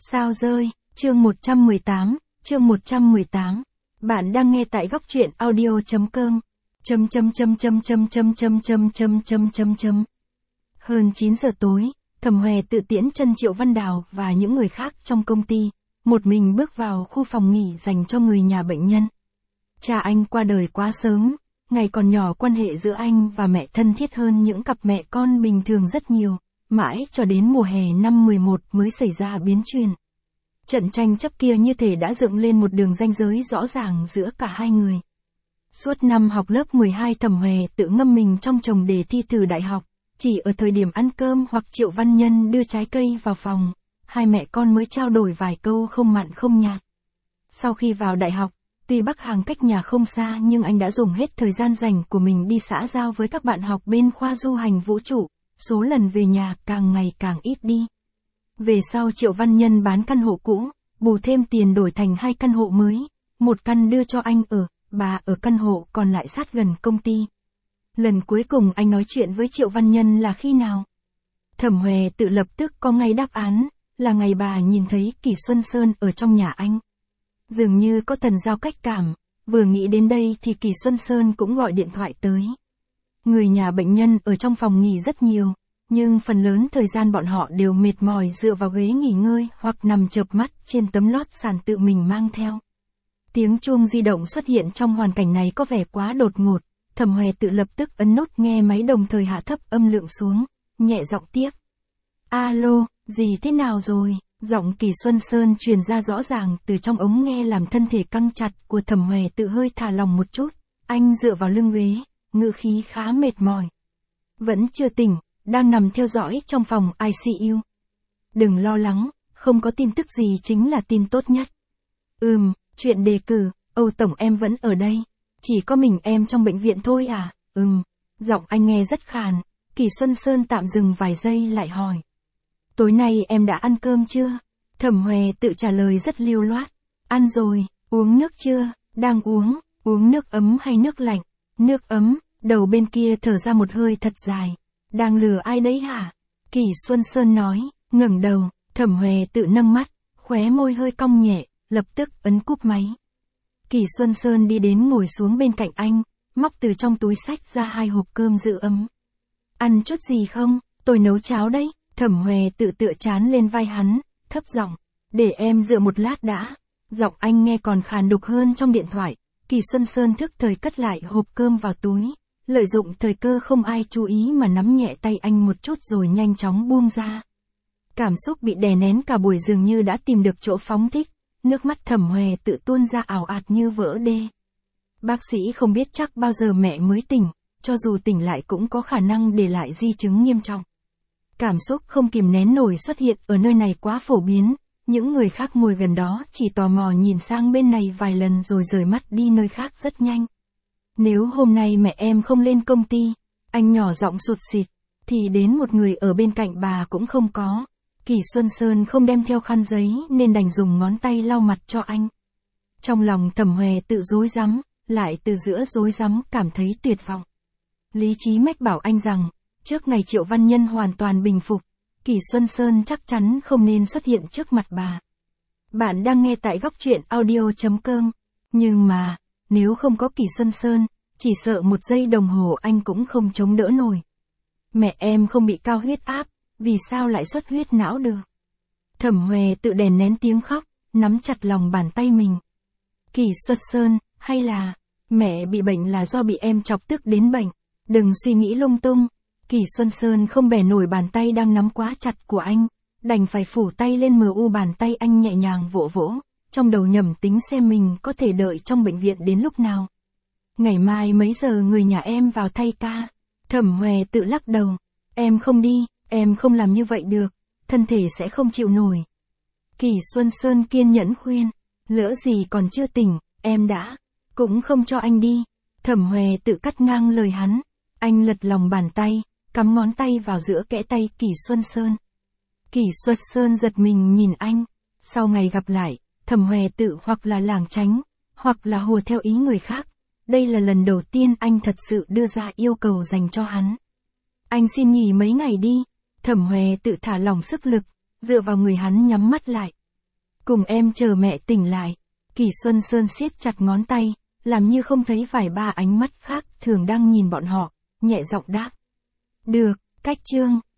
Sao rơi, chương 118, chương 118. Bạn đang nghe tại góc truyện audio.com. Hơn 9 giờ tối, Thẩm Hòe tự tiễn chân Triệu Văn Đào và những người khác trong công ty, một mình bước vào khu phòng nghỉ dành cho người nhà bệnh nhân. Cha anh qua đời quá sớm, ngày còn nhỏ quan hệ giữa anh và mẹ thân thiết hơn những cặp mẹ con bình thường rất nhiều, mãi cho đến mùa hè năm 11 mới xảy ra biến chuyển. Trận tranh chấp kia như thể đã dựng lên một đường ranh giới rõ ràng giữa cả hai người. Suốt năm học lớp 12 Thẩm Hòe tự ngâm mình trong chồng đề thi từ đại học, chỉ ở thời điểm ăn cơm hoặc Triệu Văn Nhân đưa trái cây vào phòng, hai mẹ con mới trao đổi vài câu không mặn không nhạt. Sau khi vào đại học, tuy Bắc Hàng cách nhà không xa nhưng anh đã dùng hết thời gian rảnh của mình đi xã giao với các bạn học bên khoa du hành vũ trụ, số lần về nhà càng ngày càng ít đi. Về sau Triệu Văn Nhân bán căn hộ cũ, bù thêm tiền đổi thành 2 căn hộ mới, một căn đưa cho anh ở, bà ở căn hộ còn lại sát gần công ty. Lần cuối cùng anh nói chuyện với Triệu Văn Nhân là khi nào? Thẩm Hòe tự lập tức có ngay đáp án, là ngày bà nhìn thấy Kỳ Xuân Sơn ở trong nhà anh. Dường như có thần giao cách cảm, vừa nghĩ đến đây thì Kỳ Xuân Sơn cũng gọi điện thoại tới. Người nhà bệnh nhân ở trong phòng nghỉ rất nhiều, nhưng phần lớn thời gian bọn họ đều mệt mỏi dựa vào ghế nghỉ ngơi hoặc nằm chợp mắt trên tấm lót sàn tự mình mang theo. Tiếng chuông di động xuất hiện trong hoàn cảnh này có vẻ quá đột ngột, Thẩm Hòe tự lập tức ấn nút nghe máy đồng thời hạ thấp âm lượng xuống, nhẹ giọng tiếp. Alo, gì thế nào rồi? Giọng Kỳ Xuân Sơn truyền ra rõ ràng từ trong ống nghe làm thân thể căng chặt của Thẩm Hòe tự hơi thả lỏng một chút, anh dựa vào lưng ghế, ngữ khí khá mệt mỏi. Vẫn chưa tỉnh, đang nằm theo dõi trong phòng ICU. Đừng lo lắng, không có tin tức gì chính là tin tốt nhất. Chuyện đề cử, Âu Tổng em vẫn ở đây. Chỉ có mình em trong bệnh viện thôi à? Giọng anh nghe rất khàn. Kỳ Xuân Sơn tạm dừng vài giây lại hỏi. Tối nay em đã ăn cơm chưa? Thẩm Hòe tự trả lời rất lưu loát. Ăn rồi. Uống nước chưa? Đang uống. Uống nước ấm hay nước lạnh? Nước ấm. Đầu bên kia thở ra một hơi thật dài. Đang lừa ai đấy hả? Kỳ Xuân Sơn nói, ngẩng đầu. Thẩm Hòe tự nâng mắt, khóe môi hơi cong nhẹ, lập tức ấn cúp máy. Kỳ Xuân Sơn đi đến ngồi xuống bên cạnh anh, móc từ trong túi xách ra 2 hộp cơm giữ ấm. Ăn chút gì không? Tôi nấu cháo đấy. Thẩm Hòe tự tựa chán lên vai hắn, thấp giọng. Để em dựa một lát đã. Giọng anh nghe còn khàn đục hơn trong điện thoại. Kỳ Xuân Sơn thức thời cất lại hộp cơm vào túi, lợi dụng thời cơ không ai chú ý mà nắm nhẹ tay anh một chút rồi nhanh chóng buông ra. Cảm xúc bị đè nén cả buổi dường như đã tìm được chỗ phóng thích, nước mắt Thẩm Hòe tự tuôn ra ào ạt như vỡ đê. Bác sĩ không biết chắc bao giờ mẹ mới tỉnh, cho dù tỉnh lại cũng có khả năng để lại di chứng nghiêm trọng. Cảm xúc không kìm nén nổi xuất hiện ở nơi này quá phổ biến, những người khác ngồi gần đó chỉ tò mò nhìn sang bên này vài lần rồi rời mắt đi nơi khác rất nhanh. Nếu hôm nay mẹ em không lên công ty, anh nhỏ giọng sụt sịt, thì đến một người ở bên cạnh bà cũng không có. Kỳ Xuân Sơn không đem theo khăn giấy nên đành dùng ngón tay lau mặt cho anh. Trong lòng Thẩm Hòe tự rối rắm, lại từ giữa rối rắm cảm thấy tuyệt vọng. Lý trí mách bảo anh rằng, trước ngày Triệu Văn Nhân hoàn toàn bình phục, Kỳ Xuân Sơn chắc chắn không nên xuất hiện trước mặt bà. Bạn đang nghe tại góc truyện audio.com, nhưng mà, nếu không có Kỳ Xuân Sơn, chỉ sợ một giây đồng hồ anh cũng không chống đỡ nổi. Mẹ em không bị cao huyết áp, vì sao lại xuất huyết não được? Thẩm Hòe tự đè nén tiếng khóc, nắm chặt lòng bàn tay mình. Kỳ Xuân Sơn, hay là, mẹ bị bệnh là do bị em chọc tức đến bệnh, đừng suy nghĩ lung tung. Kỳ Xuân Sơn không bẻ nổi bàn tay đang nắm quá chặt của anh, đành phải phủ tay lên mu bàn tay anh nhẹ nhàng vỗ vỗ, trong đầu nhẩm tính xem mình có thể đợi trong bệnh viện đến lúc nào. Ngày mai mấy giờ người nhà em vào thay ca? Thẩm Hòe tự lắc đầu, em không đi, em không làm như vậy được, thân thể sẽ không chịu nổi. Kỳ Xuân Sơn kiên nhẫn khuyên, lỡ gì còn chưa tỉnh, em đã, cũng không cho anh đi. Thẩm Hòe tự cắt ngang lời hắn, anh lật lòng bàn tay, cắm ngón tay vào giữa kẽ tay Kỳ Xuân Sơn. Kỳ Xuân Sơn giật mình nhìn anh, sau ngày gặp lại, Thẩm Hòe tự hoặc là lảng tránh, hoặc là hùa theo ý người khác. Đây là lần đầu tiên anh thật sự đưa ra yêu cầu dành cho hắn. Anh xin nghỉ mấy ngày đi. Thẩm Hòe tự thả lỏng sức lực, dựa vào người hắn nhắm mắt lại. Cùng em chờ mẹ tỉnh lại. Kỷ Xuân Sơn siết chặt ngón tay, làm như không thấy vài ba ánh mắt khác thường đang nhìn bọn họ, nhẹ giọng đáp. Được, cách chương.